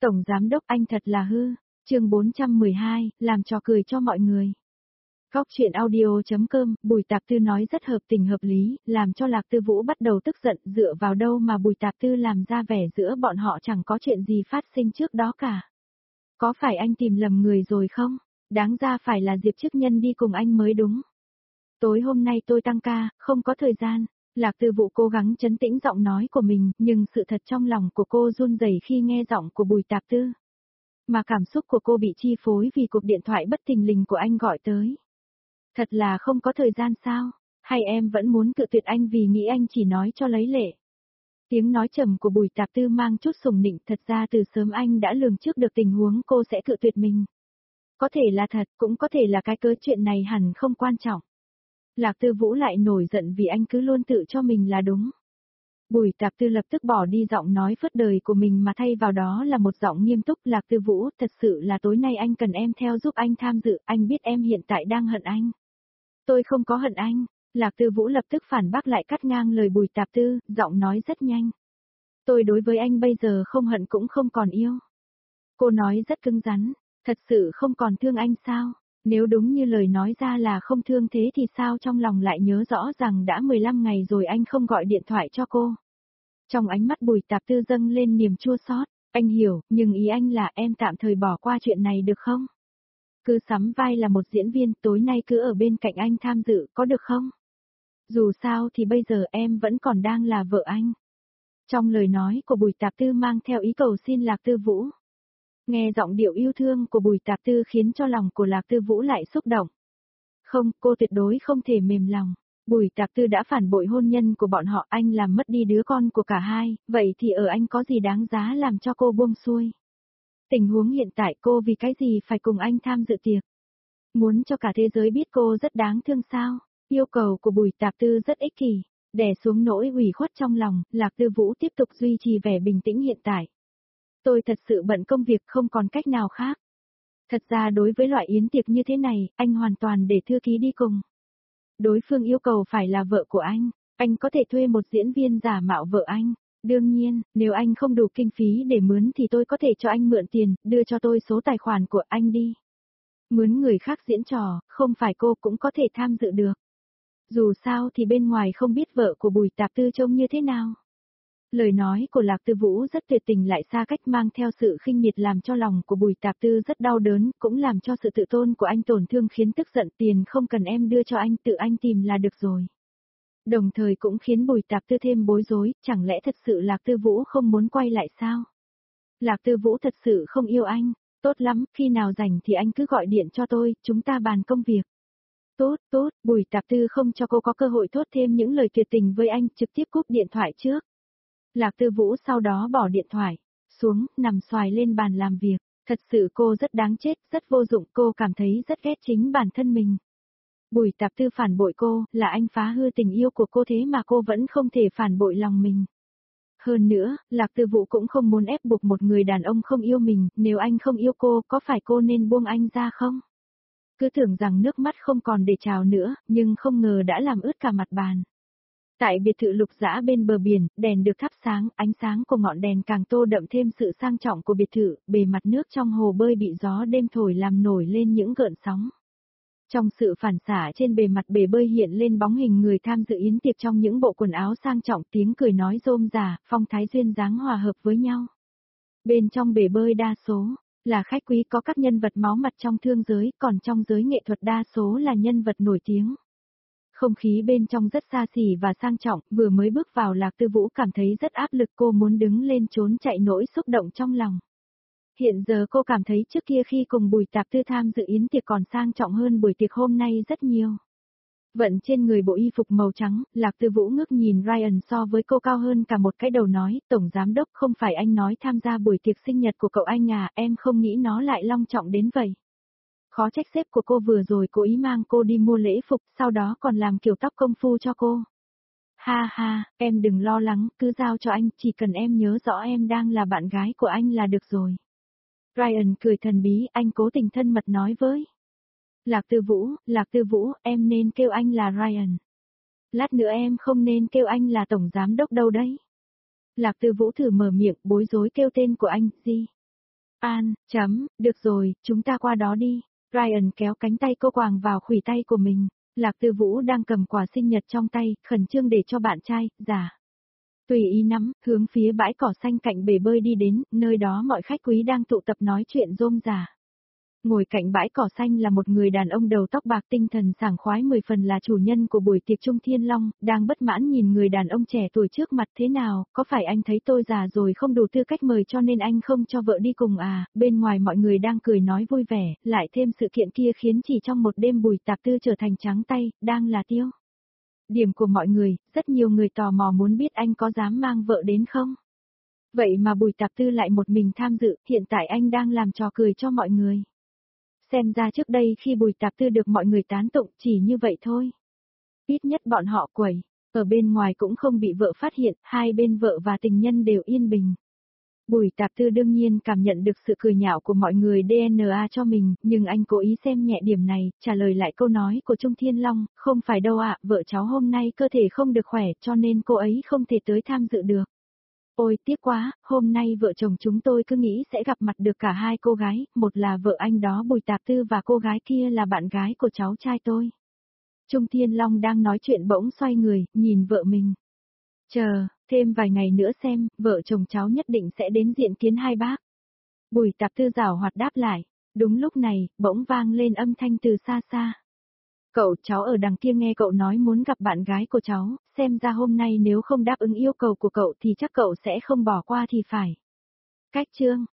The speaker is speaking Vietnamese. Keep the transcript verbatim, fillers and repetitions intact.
Tổng giám đốc anh thật là hư. Chương bốn trăm mười hai, làm trò cười cho mọi người. Góc truyện audio.com, Bùi Tạp Tư nói rất hợp tình hợp lý, làm cho Lạc Tư Vũ bắt đầu tức giận, dựa vào đâu mà Bùi Tạp Tư làm ra vẻ giữa bọn họ chẳng có chuyện gì phát sinh trước đó cả. Có phải anh tìm lầm người rồi không? Đáng ra phải là Diệp Chức Nhân đi cùng anh mới đúng. Tối hôm nay tôi tăng ca, không có thời gian. Lạc Tư Vũ cố gắng trấn tĩnh giọng nói của mình, nhưng sự thật trong lòng của cô run rẩy khi nghe giọng của Bùi Tạp Tư. Mà cảm xúc của cô bị chi phối vì cuộc điện thoại bất thình lình của anh gọi tới. Thật là không có thời gian sao? Hay em vẫn muốn cự tuyệt anh vì nghĩ anh chỉ nói cho lấy lệ? Tiếng nói trầm của Bùi Tạp Tư mang chút sùng nịnh, thật ra từ sớm anh đã lường trước được tình huống cô sẽ cự tuyệt mình. Có thể là thật, cũng có thể là cái cớ chuyện này hẳn không quan trọng. Lạc Tư Vũ lại nổi giận vì anh cứ luôn tự cho mình là đúng. Bùi Tạp Tư lập tức bỏ đi giọng nói phớt đời của mình mà thay vào đó là một giọng nghiêm túc. Lạc Tư Vũ, thật sự là tối nay anh cần em theo giúp anh tham dự, anh biết em hiện tại đang hận anh. Tôi không có hận anh. Lạc Tư Vũ lập tức phản bác lại cắt ngang lời Bùi Tạp Tư, giọng nói rất nhanh. Tôi đối với anh bây giờ không hận cũng không còn yêu. Cô nói rất cứng rắn, thật sự không còn thương anh sao? Nếu đúng như lời nói ra là không thương thế thì sao trong lòng lại nhớ rõ rằng đã mười lăm ngày rồi anh không gọi điện thoại cho cô. Trong ánh mắt Bùi Tạp Tư dâng lên niềm chua xót, anh hiểu, nhưng ý anh là em tạm thời bỏ qua chuyện này được không? Cứ sắm vai là một diễn viên, tối nay cứ ở bên cạnh anh tham dự, có được không? Dù sao thì bây giờ em vẫn còn đang là vợ anh. Trong lời nói của Bùi Tạp Tư mang theo ý cầu xin Lạc Tư Vũ. Nghe giọng điệu yêu thương của Bùi Tạp Tư khiến cho lòng của Lạc Tư Vũ lại xúc động. Không, cô tuyệt đối không thể mềm lòng. Bùi Tạp Tư đã phản bội hôn nhân của bọn họ, anh làm mất đi đứa con của cả hai, vậy thì ở anh có gì đáng giá làm cho cô buông xuôi. Tình huống hiện tại cô vì cái gì phải cùng anh tham dự tiệc. Muốn cho cả thế giới biết cô rất đáng thương sao? Yêu cầu của Bùi Tạp Tư rất ích kỷ. Đè xuống nỗi ủy khuất trong lòng, Lạc Tư Vũ tiếp tục duy trì vẻ bình tĩnh hiện tại. Tôi thật sự bận công việc không còn cách nào khác. Thật ra đối với loại yến tiệc như thế này, anh hoàn toàn để thư ký đi cùng. Đối phương yêu cầu phải là vợ của anh, anh có thể thuê một diễn viên giả mạo vợ anh. Đương nhiên, nếu anh không đủ kinh phí để mướn thì tôi có thể cho anh mượn tiền, đưa cho tôi số tài khoản của anh đi. Mướn người khác diễn trò, không phải cô cũng có thể tham dự được. Dù sao thì bên ngoài không biết vợ của Bùi Tạp Tư trông như thế nào. Lời nói của Lạc Tư Vũ rất tuyệt tình lại xa cách mang theo sự khinh miệt làm cho lòng của Bùi Tạp Tư rất đau đớn, cũng làm cho sự tự tôn của anh tổn thương khiến tức giận tiền không cần em đưa cho anh tự anh tìm là được rồi. Đồng thời cũng khiến Bùi Tạp Tư thêm bối rối, chẳng lẽ thật sự Lạc Tư Vũ không muốn quay lại sao? Lạc Tư Vũ thật sự không yêu anh, tốt lắm, khi nào rảnh thì anh cứ gọi điện cho tôi, chúng ta bàn công việc. Tốt, tốt, Bùi Tạp Tư không cho cô có cơ hội thốt thêm những lời tuyệt tình với anh, trực tiếp cúp điện thoại trước. Lạc Tư Vũ sau đó bỏ điện thoại xuống, nằm xoài lên bàn làm việc. Thật sự cô rất đáng chết, rất vô dụng, cô cảm thấy rất ghét chính bản thân mình. Bùi Tạp Tư phản bội cô, là anh phá hư tình yêu của cô thế mà cô vẫn không thể phản bội lòng mình. Hơn nữa, Lạc Tư Vũ cũng không muốn ép buộc một người đàn ông không yêu mình, nếu anh không yêu cô, có phải cô nên buông anh ra không? Cứ tưởng rằng nước mắt không còn để trào nữa, nhưng không ngờ đã làm ướt cả mặt bàn. Tại biệt thự Lục Dã bên bờ biển, đèn được thắp sáng, ánh sáng của ngọn đèn càng tô đậm thêm sự sang trọng của biệt thự, bề mặt nước trong hồ bơi bị gió đêm thổi làm nổi lên những gợn sóng. Trong sự phản xạ trên bề mặt bể bơi hiện lên bóng hình người tham dự yến tiệc trong những bộ quần áo sang trọng, tiếng cười nói rôm rả, phong thái duyên dáng hòa hợp với nhau. Bên trong bể bơi đa số là khách quý có các nhân vật máu mặt trong thương giới, còn trong giới nghệ thuật đa số là nhân vật nổi tiếng. Không khí bên trong rất xa xỉ và sang trọng, vừa mới bước vào Lạc Tư Vũ cảm thấy rất áp lực, cô muốn đứng lên trốn chạy nỗi xúc động trong lòng. Hiện giờ cô cảm thấy trước kia khi cùng Bùi Tạp Tư tham dự yến tiệc còn sang trọng hơn buổi tiệc hôm nay rất nhiều. Vận trên người bộ y phục màu trắng, Lạc Tư Vũ ngước nhìn Ryan so với cô cao hơn cả một cái đầu nói, Tổng Giám Đốc không phải anh nói tham gia buổi tiệc sinh nhật của cậu anh à, em không nghĩ nó lại long trọng đến vậy. Khó trách sếp của cô vừa rồi cố ý mang cô đi mua lễ phục, sau đó còn làm kiểu tóc công phu cho cô. Ha ha, em đừng lo lắng, cứ giao cho anh, chỉ cần em nhớ rõ em đang là bạn gái của anh là được rồi. Ryan cười thần bí, anh cố tình thân mật nói với Lạc Tư Vũ, Lạc Tư Vũ, em nên kêu anh là Ryan. Lát nữa em không nên kêu anh là Tổng Giám Đốc đâu đấy. Lạc Tư Vũ thử mở miệng, bối rối kêu tên của anh, gì? An, chấm, được rồi, chúng ta qua đó đi. Ryan kéo cánh tay cô quàng vào khuỷu tay của mình. Lạc Tư Vũ đang cầm quà sinh nhật trong tay, khẩn trương để cho bạn trai, giả. Tùy ý nắm, hướng phía bãi cỏ xanh cạnh bể bơi đi đến, nơi đó mọi khách quý đang tụ tập nói chuyện rôm rả. Ngồi cạnh bãi cỏ xanh là một người đàn ông đầu tóc bạc tinh thần sảng khoái mười phần là chủ nhân của buổi tiệc Trung Thiên Long, đang bất mãn nhìn người đàn ông trẻ tuổi trước mặt thế nào, có phải anh thấy tôi già rồi không đủ tư cách mời cho nên anh không cho vợ đi cùng à, bên ngoài mọi người đang cười nói vui vẻ, lại thêm sự kiện kia khiến chỉ trong một đêm Bùi Tạp Tư trở thành trắng tay, đang là tiêu điểm của mọi người, rất nhiều người tò mò muốn biết anh có dám mang vợ đến không. Vậy mà Bùi Tạp Tư lại một mình tham dự, hiện tại anh đang làm trò cười cho mọi người. Xem ra trước đây khi Bùi Tạp Tư được mọi người tán tụng chỉ như vậy thôi. Ít nhất bọn họ quẩy, ở bên ngoài cũng không bị vợ phát hiện, hai bên vợ và tình nhân đều yên bình. Bùi Tạp Tư đương nhiên cảm nhận được sự cười nhạo của mọi người đê en a cho mình, nhưng anh cố ý xem nhẹ điểm này, trả lời lại câu nói của Trung Thiên Long, không phải đâu ạ, vợ cháu hôm nay cơ thể không được khỏe cho nên cô ấy không thể tới tham dự được. Ôi tiếc quá, hôm nay vợ chồng chúng tôi cứ nghĩ sẽ gặp mặt được cả hai cô gái, một là vợ anh đó Bùi Tạp Tư và cô gái kia là bạn gái của cháu trai tôi. Trung Thiên Long đang nói chuyện bỗng xoay người, nhìn vợ mình. Chờ, thêm vài ngày nữa xem, vợ chồng cháu nhất định sẽ đến diện kiến hai bác. Bùi Tạp Tư giảo hoạt đáp lại. Đúng lúc này, bỗng vang lên âm thanh từ xa xa. Cậu cháu ở đằng kia nghe cậu nói muốn gặp bạn gái của cháu, xem ra hôm nay nếu không đáp ứng yêu cầu của cậu thì chắc cậu sẽ không bỏ qua thì phải. Cách chương